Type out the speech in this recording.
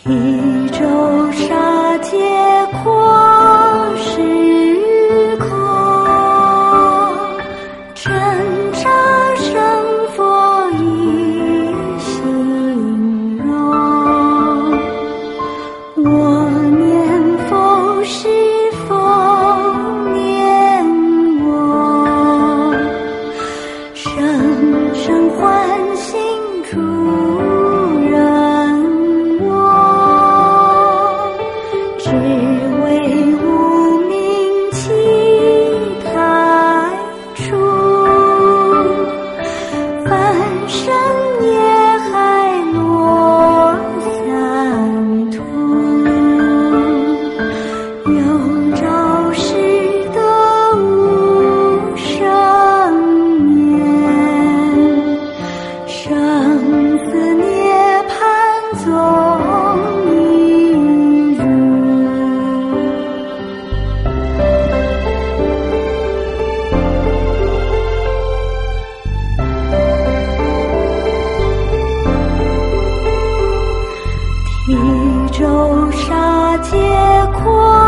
提舟沙界阔时空，真查生佛一心容。我念佛是佛念我，生生唤醒诸人我，只为无明期太除，凡生业海落三途，有朝时得无生念，生死涅槃总一如。提舟沙界阔